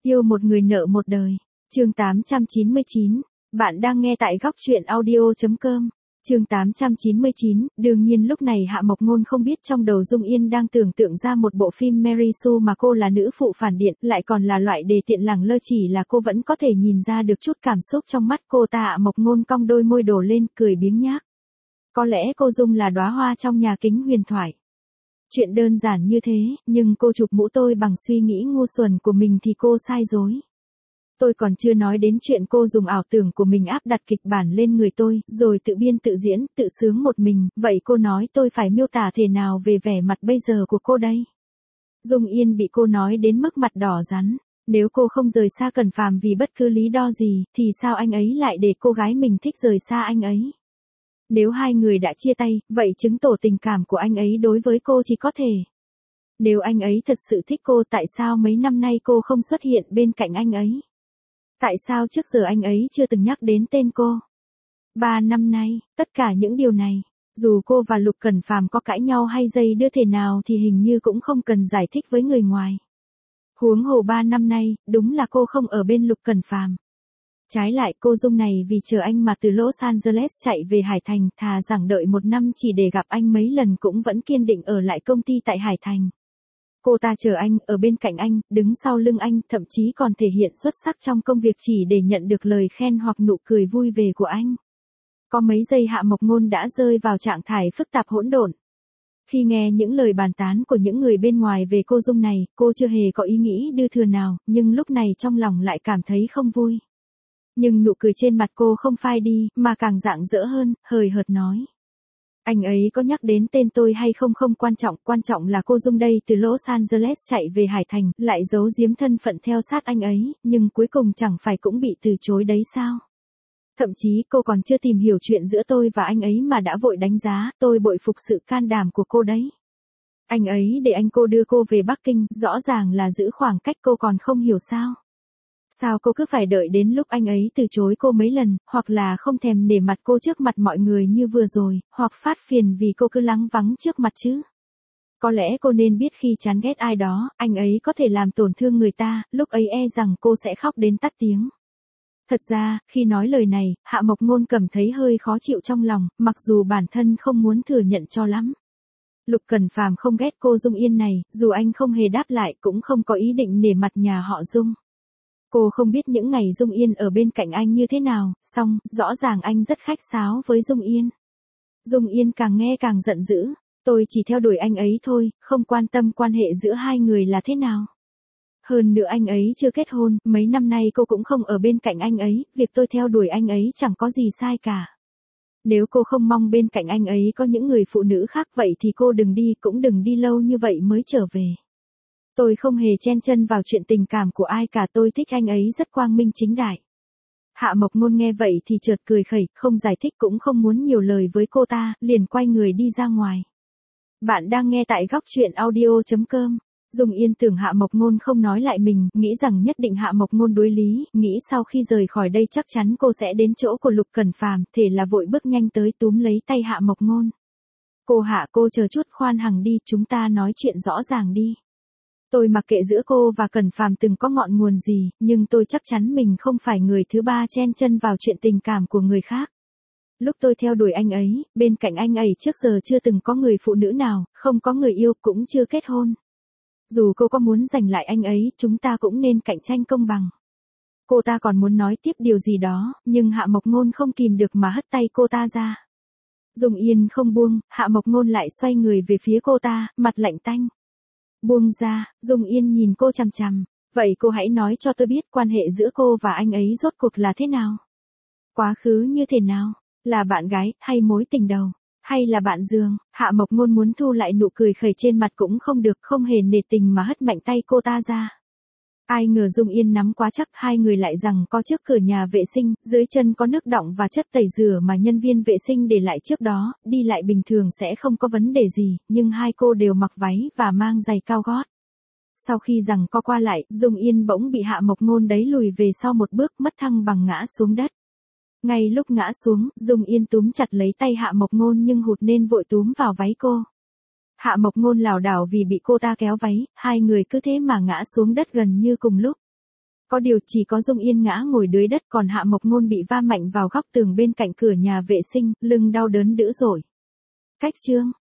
Yêu một người nợ một đời. Chương 899. Bạn đang nghe tại góc truyện audio.com. Chương 899, đương nhiên lúc này Hạ Mộc Ngôn không biết trong đầu Dung Yên đang tưởng tượng ra một bộ phim Mary Sue mà cô là nữ phụ phản diện, lại còn là loại đề tiện lẳng lơ, chỉ là cô vẫn có thể nhìn ra được chút cảm xúc trong mắt cô ta. Hạ Mộc Ngôn cong đôi môi đổ lên, cười biếng nhác. Có lẽ cô Dung là đóa hoa trong nhà kính huyền thoại. Chuyện đơn giản như thế, nhưng cô chụp mũ tôi bằng suy nghĩ ngu xuẩn của mình thì cô sai rồi. Tôi còn chưa nói đến chuyện cô dùng ảo tưởng của mình áp đặt kịch bản lên người tôi, rồi tự biên tự diễn, tự sướng một mình, vậy cô nói tôi phải miêu tả thế nào về vẻ mặt bây giờ của cô đây? Dung Yên bị cô nói đến mức mặt đỏ rắn. Nếu cô không rời xa Cẩn Phàm vì bất cứ lý do gì, thì sao anh ấy lại để cô gái mình thích rời xa anh ấy? Nếu hai người đã chia tay, vậy chứng tỏ tình cảm của anh ấy đối với cô chỉ có thể. Nếu anh ấy thật sự thích cô, tại sao mấy năm nay cô không xuất hiện bên cạnh anh ấy? Tại sao trước giờ anh ấy chưa từng nhắc đến tên cô? 3 năm nay, tất cả những điều này, dù cô và Lục Cẩn Phàm có cãi nhau hay dây đưa thế nào thì hình như cũng không cần giải thích với người ngoài. Huống hồ 3 năm nay, đúng là cô không ở bên Lục Cẩn Phàm. Trái lại cô Dung này vì chờ anh mà từ Los Angeles chạy về Hải Thành, thà rằng đợi 1 năm chỉ để gặp anh mấy lần cũng vẫn kiên định ở lại công ty tại Hải Thành. Cô ta chờ anh, ở bên cạnh anh, đứng sau lưng anh, thậm chí còn thể hiện xuất sắc trong công việc chỉ để nhận được lời khen hoặc nụ cười vui vẻ của anh. Có mấy giây Hạ Mộc Ngôn đã rơi vào trạng thái phức tạp hỗn độn. Khi nghe những lời bàn tán của những người bên ngoài về cô Dung này, cô chưa hề có ý nghĩ dư thừa nào, nhưng lúc này trong lòng lại cảm thấy không vui. Nhưng nụ cười trên mặt cô không phai đi, mà càng rạng rỡ hơn, hời hợt nói. Anh ấy có nhắc đến tên tôi hay không không quan trọng là cô Dung đây từ Los Angeles chạy về Hải Thành, lại giấu giếm thân phận theo sát anh ấy, nhưng cuối cùng chẳng phải cũng bị từ chối đấy sao? Thậm chí cô còn chưa tìm hiểu chuyện giữa tôi và anh ấy mà đã vội đánh giá, tôi bội phục sự can đảm của cô đấy. Anh ấy để anh cô đưa cô về Bắc Kinh, rõ ràng là giữ khoảng cách, cô còn không hiểu sao? Sao cô cứ phải đợi đến lúc anh ấy từ chối cô mấy lần, hoặc là không thèm nể mặt cô trước mặt mọi người như vừa rồi, hoặc phát phiền vì cô cứ lắng vắng trước mặt chứ? Có lẽ cô nên biết khi chán ghét ai đó, anh ấy có thể làm tổn thương người ta, lúc ấy e rằng cô sẽ khóc đến tắt tiếng. Thật ra, khi nói lời này, Hạ Mộc Ngôn cảm thấy hơi khó chịu trong lòng, mặc dù bản thân không muốn thừa nhận cho lắm. Lục Cẩn Phàm không ghét cô Dung Yên này, dù anh không hề đáp lại cũng không có ý định nể mặt nhà họ Dung. Cô không biết những ngày Dung Yên ở bên cạnh anh như thế nào, song, rõ ràng anh rất khách sáo với Dung Yên. Dung Yên càng nghe càng giận dữ, tôi chỉ theo đuổi anh ấy thôi, không quan tâm quan hệ giữa hai người là thế nào. Hơn nữa anh ấy chưa kết hôn, mấy năm nay cô cũng không ở bên cạnh anh ấy, việc tôi theo đuổi anh ấy chẳng có gì sai cả. Nếu cô không mong bên cạnh anh ấy có những người phụ nữ khác vậy thì cô đừng đi, cũng đừng đi lâu như vậy mới trở về. Tôi không hề chen chân vào chuyện tình cảm của ai cả, tôi thích anh ấy rất quang minh chính đại. Hạ Mộc Ngôn nghe vậy thì chợt cười khẩy, không giải thích cũng không muốn nhiều lời với cô ta, liền quay người đi ra ngoài. Bạn đang nghe tại góc truyện audio.com. Dung Yên tưởng Hạ Mộc Ngôn không nói lại mình, nghĩ rằng nhất định Hạ Mộc Ngôn đối lý, nghĩ sau khi rời khỏi đây chắc chắn cô sẽ đến chỗ của Lục Cẩn Phàm, thế là vội bước nhanh tới túm lấy tay Hạ Mộc Ngôn. Cô chờ chút, khoan hằng đi, chúng ta nói chuyện rõ ràng đi. Tôi mặc kệ giữa cô và Cẩn Phàm từng có ngọn nguồn gì, nhưng tôi chắc chắn mình không phải người thứ ba chen chân vào chuyện tình cảm của người khác. Lúc tôi theo đuổi anh ấy, bên cạnh anh ấy trước giờ chưa từng có người phụ nữ nào, không có người yêu, cũng chưa kết hôn. Dù cô có muốn giành lại anh ấy, chúng ta cũng nên cạnh tranh công bằng. Cô ta còn muốn nói tiếp điều gì đó, nhưng Hạ Mộc Ngôn không kìm được mà hất tay cô ta ra. Dung Yên không buông, Hạ Mộc Ngôn lại xoay người về phía cô ta, mặt lạnh tanh. Buông ra, Dung Yên nhìn cô chằm chằm, vậy cô hãy nói cho tôi biết quan hệ giữa cô và anh ấy rốt cuộc là thế nào? Quá khứ như thế nào? Là bạn gái, hay mối tình đầu? Hay là bạn giường? Hạ Mộc Ngôn muốn thu lại nụ cười khẩy trên mặt cũng không được, không hề nể tình mà hất mạnh tay cô ta ra. Ai ngờ Dung Yên nắm quá chắc, hai người lại rằng có trước cửa nhà vệ sinh, dưới chân có nước đọng và chất tẩy rửa mà nhân viên vệ sinh để lại trước đó, đi lại bình thường sẽ không có vấn đề gì, nhưng hai cô đều mặc váy và mang giày cao gót. Sau khi rằng co qua lại, Dung Yên bỗng bị Hạ Mộc Ngôn đẩy lùi về sau một bước, mất thăng bằng ngã xuống đất. Ngay lúc ngã xuống, Dung Yên túm chặt lấy tay Hạ Mộc Ngôn nhưng hụt nên vội túm vào váy cô. Hạ Mộc Ngôn lảo đảo vì bị cô ta kéo váy, hai người cứ thế mà ngã xuống đất gần như cùng lúc. Có điều chỉ có Dung Yên ngã ngồi dưới đất, còn Hạ Mộc Ngôn bị va mạnh vào góc tường bên cạnh cửa nhà vệ sinh, lưng đau đớn dữ dội. Cách chương